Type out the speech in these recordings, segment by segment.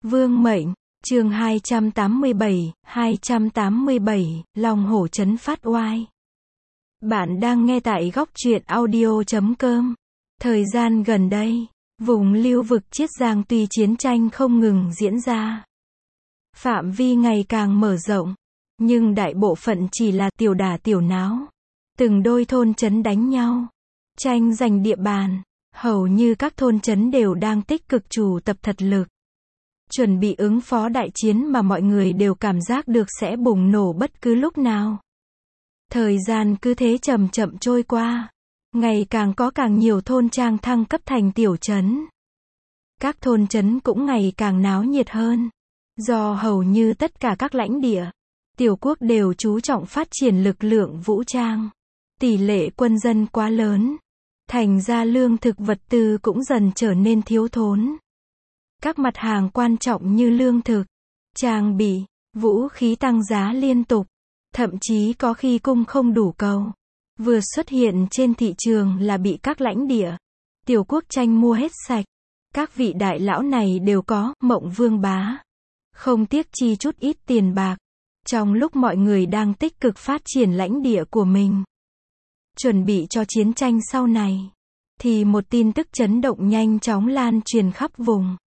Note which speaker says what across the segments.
Speaker 1: Vương mệnh, chương 287, Long hổ trấn phát oai. Bạn đang nghe tại góc truyện audio.com. Thời gian gần đây, vùng lưu vực Chiết Giang tuy chiến tranh không ngừng diễn ra, phạm vi ngày càng mở rộng, nhưng đại bộ phận chỉ là tiểu đả tiểu náo. Từng đôi thôn trấn đánh nhau, tranh giành địa bàn, hầu như các thôn trấn đều đang tích cực chủ tập thật lực, chuẩn bị ứng phó đại chiến mà mọi người đều cảm giác được sẽ bùng nổ bất cứ lúc nào. Thời gian cứ thế chậm chậm trôi qua, ngày càng có càng nhiều thôn trang thăng cấp thành tiểu trấn. Các thôn trấn cũng ngày càng náo nhiệt hơn, do hầu như tất cả các lãnh địa, tiểu quốc đều chú trọng phát triển lực lượng vũ trang. Tỷ lệ quân dân quá lớn, thành ra lương thực vật tư cũng dần trở nên thiếu thốn. Các mặt hàng quan trọng như lương thực, trang bị, vũ khí tăng giá liên tục, thậm chí có khi cung không đủ cầu. Vừa xuất hiện trên thị trường là bị các lãnh địa, tiểu quốc tranh mua hết sạch. Các vị đại lão này đều có mộng vương bá, không tiếc chi chút ít tiền bạc. Trong lúc mọi người đang tích cực phát triển lãnh địa của mình, chuẩn bị cho chiến tranh sau này, thì một tin tức chấn động nhanh chóng lan truyền khắp vùng,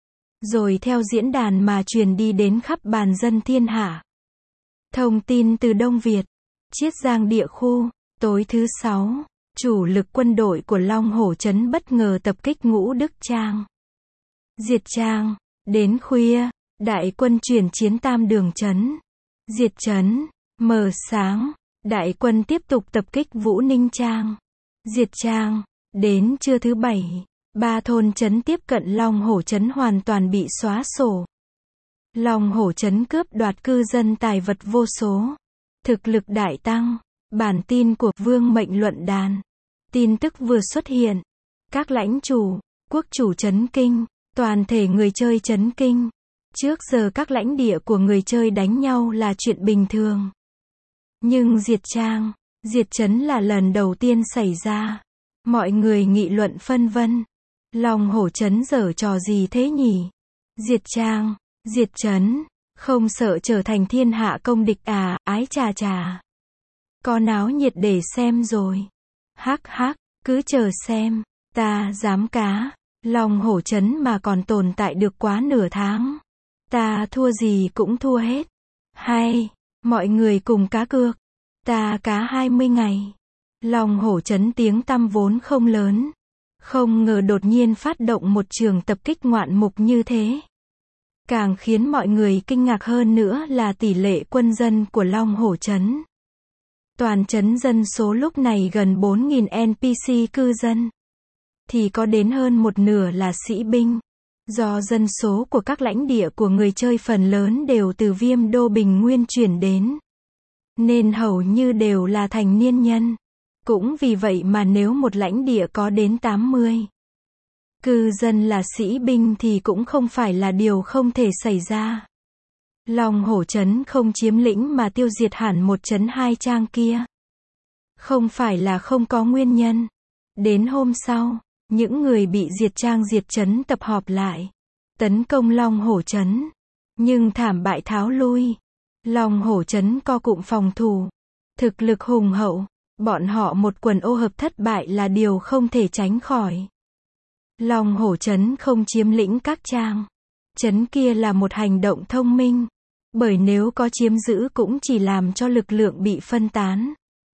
Speaker 1: rồi theo diễn đàn mà truyền đi đến khắp bàn dân thiên hạ. Thông tin từ Đông Việt, Chiết Giang địa khu, tối thứ Sáu, chủ lực quân đội của Long Hổ trấn bất ngờ tập kích Ngũ Đức Trang, diệt Trang. Đến khuya, đại quân chuyển chiến Tam Đường trấn, diệt trấn. Mờ sáng, đại quân tiếp tục tập kích Vũ Ninh Trang, diệt Trang. Đến trưa thứ Bảy, 3 thôn trấn tiếp cận Long Hổ trấn hoàn toàn bị xóa sổ. Long Hổ trấn cướp đoạt cư dân tài vật vô số, thực lực đại tăng. Bản tin của Vương mệnh luận đàn. Tin tức vừa xuất hiện, các lãnh chủ, quốc chủ chấn kinh, toàn thể người chơi chấn kinh. Trước giờ các lãnh địa của người chơi đánh nhau là chuyện bình thường, nhưng diệt Trang, diệt trấn là lần đầu tiên xảy ra. Mọi người nghị luận phân vân. Long Hổ trấn giở trò gì thế nhỉ? Diệt Trang, diệt trấn, không sợ trở thành thiên hạ công địch à? Ái chà chà, có náo nhiệt để xem rồi. Hắc hắc, cứ chờ xem. Ta dám cá, Long Hổ trấn mà còn tồn tại được quá nửa tháng, ta thua gì cũng thua hết. Hay, mọi người cùng cá cược. Ta cá 20 ngày. Long Hổ trấn tiếng tăm vốn không lớn, không ngờ đột nhiên phát động một trường tập kích ngoạn mục như thế. Càng khiến mọi người kinh ngạc hơn nữa là tỷ lệ quân dân của Long Hổ trấn. Toàn trấn dân số lúc này gần 4.000 NPC cư dân, thì có đến hơn một nửa là sĩ binh. Do dân số của các lãnh địa của người chơi phần lớn đều từ Viêm Đô Bình Nguyên chuyển đến, nên hầu như đều là thành niên nhân. Cũng vì vậy mà nếu một lãnh địa có đến 80 cư dân là sĩ binh thì cũng không phải là điều không thể xảy ra. Long Hổ trấn không chiếm lĩnh mà tiêu diệt hẳn một trấn hai trang kia, không phải là không có nguyên nhân. Đến hôm sau, những người bị diệt trang diệt trấn tập họp lại, tấn công Long Hổ trấn, nhưng thảm bại tháo lui. Long Hổ trấn co cụm phòng thủ, thực lực hùng hậu, bọn họ một quần ô hợp thất bại là điều không thể tránh khỏi. Long Hổ trấn không chiếm lĩnh các trang trấn kia là một hành động thông minh, bởi nếu có chiếm giữ cũng chỉ làm cho lực lượng bị phân tán,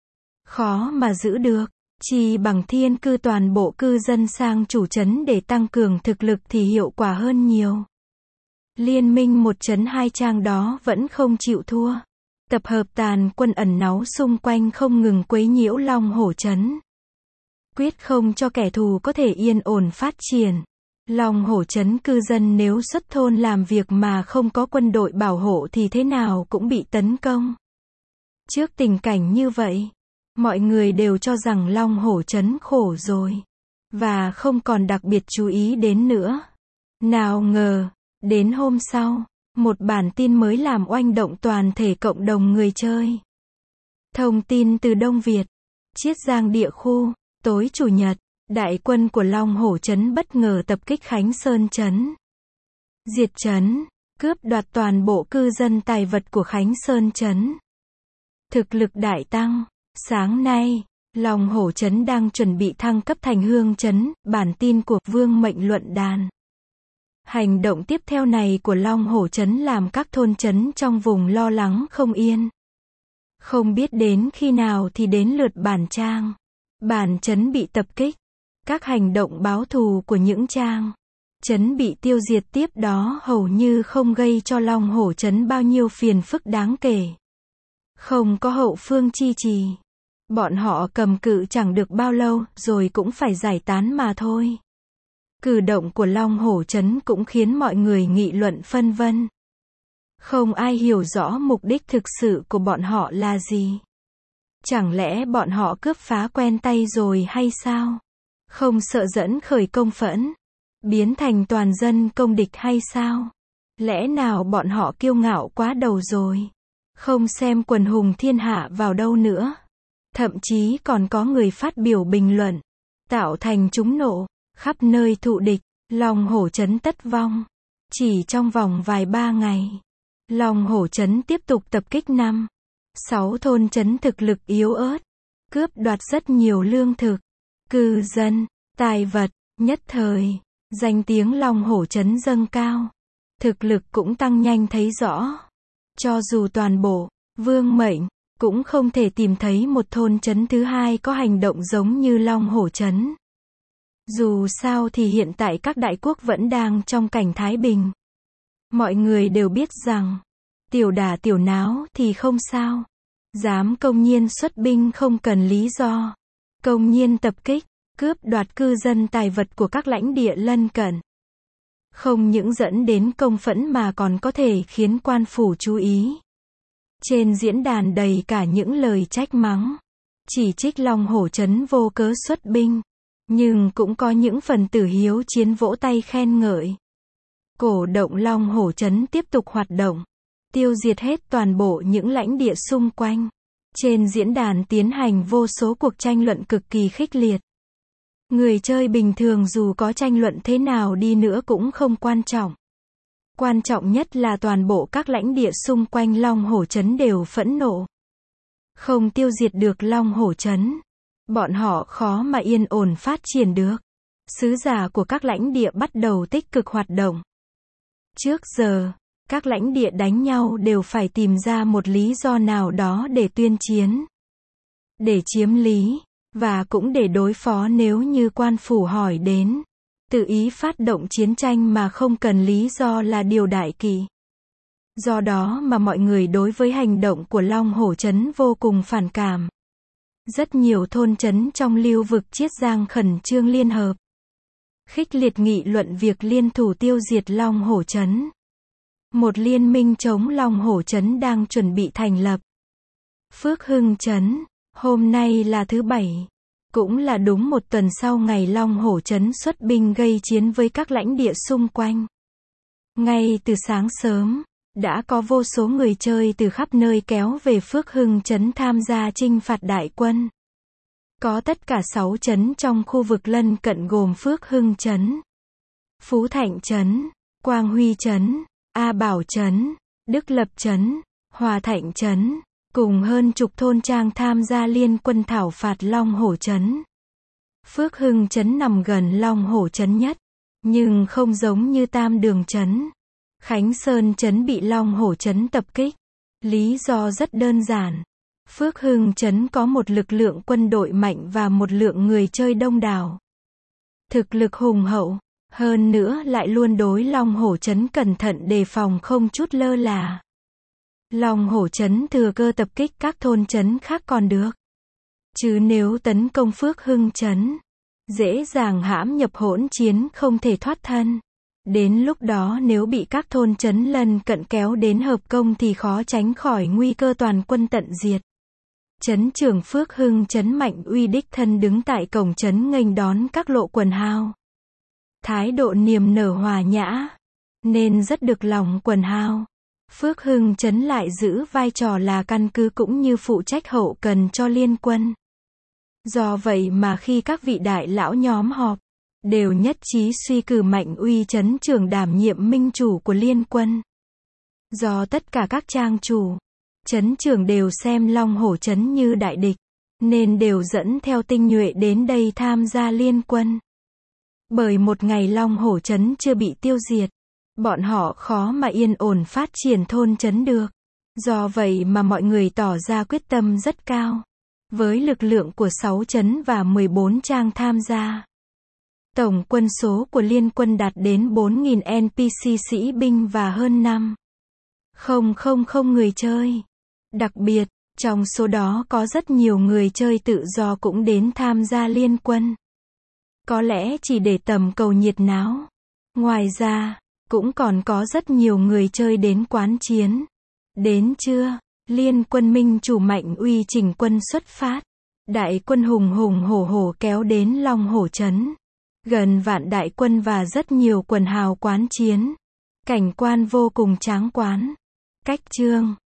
Speaker 1: khó mà giữ được. Chỉ bằng thiên cư toàn bộ cư dân sang chủ trấn để tăng cường thực lực thì hiệu quả hơn nhiều. Liên minh một trấn hai trang đó vẫn không chịu thua, tập hợp tàn quân ẩn náu xung quanh không ngừng quấy nhiễu Long Hổ trấn, quyết không cho kẻ thù có thể yên ổn phát triển. Long Hổ trấn cư dân nếu xuất thôn làm việc mà không có quân đội bảo hộ thì thế nào cũng bị tấn công. Trước tình cảnh như vậy, mọi người đều cho rằng Long Hổ trấn khổ rồi, và không còn đặc biệt chú ý đến nữa. Nào ngờ, đến hôm sau, một bản tin mới làm oanh động toàn thể cộng đồng người chơi. Thông tin từ Đông Việt, Chiết Giang địa khu, tối Chủ nhật, đại quân của Long Hổ trấn bất ngờ tập kích Khánh Sơn trấn, diệt trấn, cướp đoạt toàn bộ cư dân tài vật của Khánh Sơn trấn. Thực lực đại tăng. Sáng nay, Long Hổ trấn đang chuẩn bị thăng cấp thành Hương trấn, bản tin của Vương Mệnh luận đàn. Hành động tiếp theo này của Long Hổ trấn làm các thôn trấn trong vùng lo lắng không yên. Không biết đến khi nào thì đến lượt bản trang. Bản trấn bị tập kích. Các hành động báo thù của những trang trấn bị tiêu diệt tiếp đó hầu như không gây cho Long Hổ trấn bao nhiêu phiền phức đáng kể. Không có hậu phương chi trì. Bọn họ cầm cự chẳng được bao lâu rồi cũng phải giải tán mà thôi. Cử động của Long Hổ trấn cũng khiến mọi người nghị luận phân vân. Không ai hiểu rõ mục đích thực sự của bọn họ là gì. Chẳng lẽ bọn họ cướp phá quen tay rồi hay sao? Không sợ dẫn khởi công phẫn, biến thành toàn dân công địch hay sao? Lẽ nào bọn họ kiêu ngạo quá đầu rồi? Không xem quần hùng thiên hạ vào đâu nữa. Thậm chí còn có người phát biểu bình luận, tạo thành chúng nộ, khắp nơi thụ địch, Long Hổ trấn tất vong. Chỉ trong vòng vài ba ngày, Long Hổ trấn tiếp tục tập kích 5-6 thôn trấn thực lực yếu ớt, cướp đoạt rất nhiều lương thực, cư dân, tài vật, nhất thời, danh tiếng Long Hổ trấn dâng cao, thực lực cũng tăng nhanh thấy rõ. Cho dù toàn bộ, Vương Mệnh, cũng không thể tìm thấy một thôn trấn thứ hai có hành động giống như Long Hổ trấn. Dù sao thì hiện tại các đại quốc vẫn đang trong cảnh thái bình. Mọi người đều biết rằng, tiểu đả tiểu náo thì không sao. Dám công nhiên xuất binh không cần lý do. Công nhiên tập kích, cướp đoạt cư dân tài vật của các lãnh địa lân cận. Không những dẫn đến công phẫn mà còn có thể khiến quan phủ chú ý. Trên diễn đàn đầy cả những lời trách mắng, chỉ trích Long Hổ trấn vô cớ xuất binh. Nhưng cũng có những phần tử hiếu chiến vỗ tay khen ngợi. Cổ động Long Hổ trấn tiếp tục hoạt động. Tiêu diệt hết toàn bộ những lãnh địa xung quanh. Trên diễn đàn tiến hành vô số cuộc tranh luận cực kỳ khích liệt. Người chơi bình thường dù có tranh luận thế nào đi nữa cũng không quan trọng. Quan trọng nhất là toàn bộ các lãnh địa xung quanh Long Hổ trấn đều phẫn nộ. Không tiêu diệt được Long Hổ trấn, bọn họ khó mà yên ổn phát triển được. Sứ giả của các lãnh địa bắt đầu tích cực hoạt động. Trước giờ, các lãnh địa đánh nhau đều phải tìm ra một lý do nào đó để tuyên chiến, để chiếm lý, và cũng để đối phó nếu như quan phủ hỏi đến. Tự ý phát động chiến tranh mà không cần lý do là điều đại kỵ. Do đó mà mọi người đối với hành động của Long Hổ trấn vô cùng phản cảm. Rất nhiều thôn trấn trong lưu vực Chiết Giang khẩn trương liên hợp, khích liệt nghị luận việc liên thủ tiêu diệt Long Hổ trấn. Một liên minh chống Long Hổ trấn đang chuẩn bị thành lập. Phước Hưng trấn, hôm nay là thứ Bảy, cũng là đúng một tuần sau ngày Long Hổ trấn xuất binh gây chiến với các lãnh địa xung quanh. Ngay từ sáng sớm, đã có vô số người chơi từ khắp nơi kéo về Phước Hưng trấn tham gia chinh phạt đại quân. Có tất cả 6 trấn trong khu vực lân cận gồm Phước Hưng trấn, Phú Thạnh trấn, Quang Huy trấn, A Bảo trấn, Đức Lập trấn, Hòa Thạnh trấn, cùng hơn chục thôn trang tham gia liên quân thảo phạt Long Hổ trấn. Phước Hưng trấn nằm gần Long Hổ trấn nhất, nhưng không giống như Tam Đường trấn, Khánh Sơn trấn bị Long Hổ trấn tập kích. Lý do rất đơn giản. Phước Hưng trấn có một lực lượng quân đội mạnh và một lượng người chơi đông đảo. Thực lực hùng hậu, hơn nữa lại luôn đối Long Hổ trấn cẩn thận đề phòng không chút lơ là. Long Hổ trấn thừa cơ tập kích các thôn trấn khác còn được. Chứ nếu tấn công Phước Hưng trấn, dễ dàng hãm nhập hỗn chiến không thể thoát thân. Đến lúc đó nếu bị các thôn trấn lân cận kéo đến hợp công thì khó tránh khỏi nguy cơ toàn quân tận diệt. Trấn trưởng Phước Hưng trấn Mạnh Uy đích thân đứng tại cổng trấn nghênh đón các lộ quần hào. Thái độ niềm nở hòa nhã, nên rất được lòng quần hào. Phước Hưng trấn lại giữ vai trò là căn cứ cũng như phụ trách hậu cần cho liên quân. Do vậy mà khi các vị đại lão nhóm họp, đều nhất trí suy cử Mạnh Uy trấn trưởng đảm nhiệm minh chủ của liên quân. Do tất cả các trang chủ, trấn trưởng đều xem Long Hổ trấn như đại địch, nên đều dẫn theo tinh nhuệ đến đây tham gia liên quân. Bởi một ngày Long Hổ trấn chưa bị tiêu diệt, bọn họ khó mà yên ổn phát triển thôn trấn được. Do vậy mà mọi người tỏ ra quyết tâm rất cao. Với lực lượng của 6 trấn và 14 trang tham gia, tổng quân số của liên quân đạt đến 4.000 NPC sĩ binh và hơn 5.000 người chơi. Đặc biệt, trong số đó có rất nhiều người chơi tự do cũng đến tham gia liên quân. Có lẽ chỉ để tầm cầu nhiệt náo. Ngoài ra, cũng còn có rất nhiều người chơi đến quán chiến. Đến trưa, liên quân minh chủ Mạnh Uy chỉnh quân xuất phát. Đại quân hùng hùng hổ hổ kéo đến Long Hổ trấn. Gần vạn đại quân và rất nhiều quần hào quán chiến. Cảnh quan vô cùng tráng quán. Cách chương